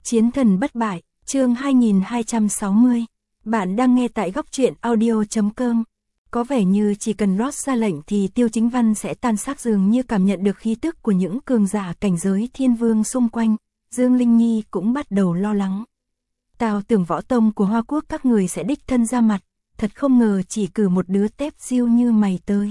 Chiến thần bất bại, chương 2260. Bạn đang nghe tại góc truyện audio.com. Có vẻ như chỉ cần Ross ra lệnh thì Tiêu Chính Văn sẽ tan xác, dường như cảm nhận được khí tức của những cường giả cảnh giới thiên vương xung quanh. Dương Linh Nhi cũng bắt đầu lo lắng. Tao tưởng võ tông của Hoa Quốc các người sẽ đích thân ra mặt, thật không ngờ chỉ cử một đứa tép diêu như mày tới.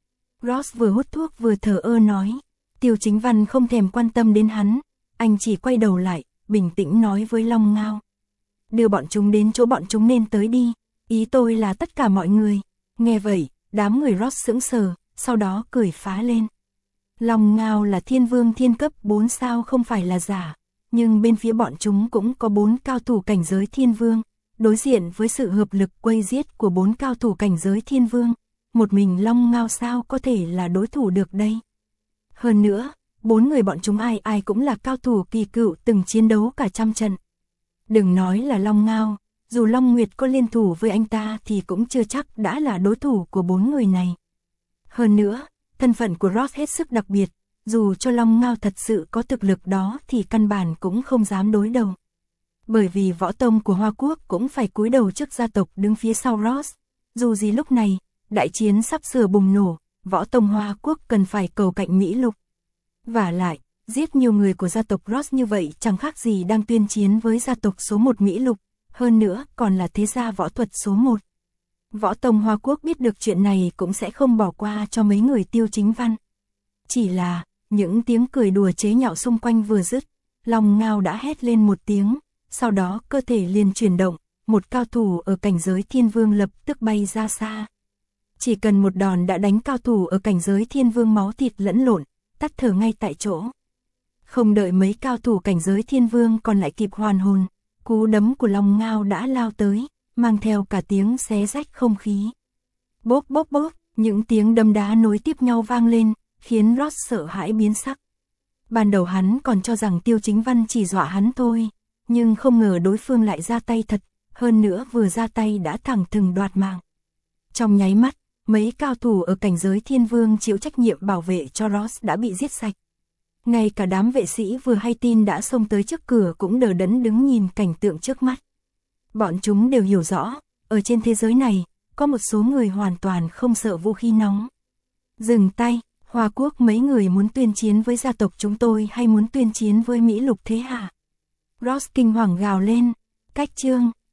Ross vừa hút thuốc vừa thờ ơ nói. Tiêu Chính Văn không thèm quan tâm đến hắn, anh chỉ quay đầu lại, bình tĩnh nói với Long Ngao. Đưa bọn chúng đến chỗ bọn chúng nên tới đi, ý tôi là tất cả mọi người. Nghe vậy, đám người Ross sững sờ, sau đó cười phá lên. Long Ngao là thiên vương thiên cấp 4 sao không phải là giả, nhưng bên phía bọn chúng cũng có 4 cao thủ cảnh giới thiên vương, đối diện với sự hợp lực quây giết của 4 cao thủ cảnh giới thiên vương, một mình Long Ngao sao có thể là đối thủ được đây. Hơn nữa, 4 người bọn chúng ai ai cũng là cao thủ kỳ cựu từng chiến đấu cả trăm trận. Đừng nói là Long Ngao, dù Long Nguyệt có liên thủ với anh ta thì cũng chưa chắc đã là đối thủ của 4 người này. Hơn nữa, thân phận của Ross hết sức đặc biệt, dù cho Long Ngao thật sự có thực lực đó thì căn bản cũng không dám đối đầu. Bởi vì võ tông của Hoa Quốc cũng phải cúi đầu trước gia tộc đứng phía sau Ross, dù gì lúc này, đại chiến sắp sửa bùng nổ, võ tông Hoa Quốc cần phải cầu cạnh Mỹ Lục. Vả lại, giết nhiều người của gia tộc Ross như vậy chẳng khác gì đang tuyên chiến với gia tộc số 1 Mỹ Lục, hơn nữa còn là thế gia võ thuật số 1. Võ tông Hoa Quốc biết được chuyện này cũng sẽ không bỏ qua cho mấy người Tiêu Chính Văn. Chỉ là, những tiếng cười đùa chế nhạo xung quanh vừa dứt, Long Ngao đã hét lên một tiếng, sau đó cơ thể liền chuyển động, một cao thủ ở cảnh giới thiên vương lập tức bay ra xa. Chỉ cần một đòn đã đánh cao thủ ở cảnh giới thiên vương máu thịt lẫn lộn, tắt thở ngay tại chỗ. Không đợi mấy cao thủ cảnh giới thiên vương còn lại kịp hoàn hồn, cú đấm của Long Ngao đã lao tới, mang theo cả tiếng xé rách không khí. Bốp bốp bốp, những tiếng đấm đá nối tiếp nhau vang lên, khiến Ross sợ hãi biến sắc. Ban đầu hắn còn cho rằng Tiêu Chính Văn chỉ dọa hắn thôi, nhưng không ngờ đối phương lại ra tay thật, hơn nữa vừa ra tay đã thẳng thừng đoạt mạng. Trong nháy mắt, mấy cao thủ ở cảnh giới thiên vương chịu trách nhiệm bảo vệ cho Ross đã bị giết sạch. Ngay cả đám vệ sĩ vừa hay tin đã xông tới trước cửa cũng đờ đẫn đứng nhìn cảnh tượng trước mắt. Bọn chúng đều hiểu rõ, ở trên thế giới này, có một số người hoàn toàn không sợ vũ khí nóng. Dừng tay, Hoa Quốc mấy người muốn tuyên chiến với gia tộc chúng tôi hay muốn tuyên chiến với Mỹ Lục thế hả? Ross kinh hoàng gào lên, cách chương.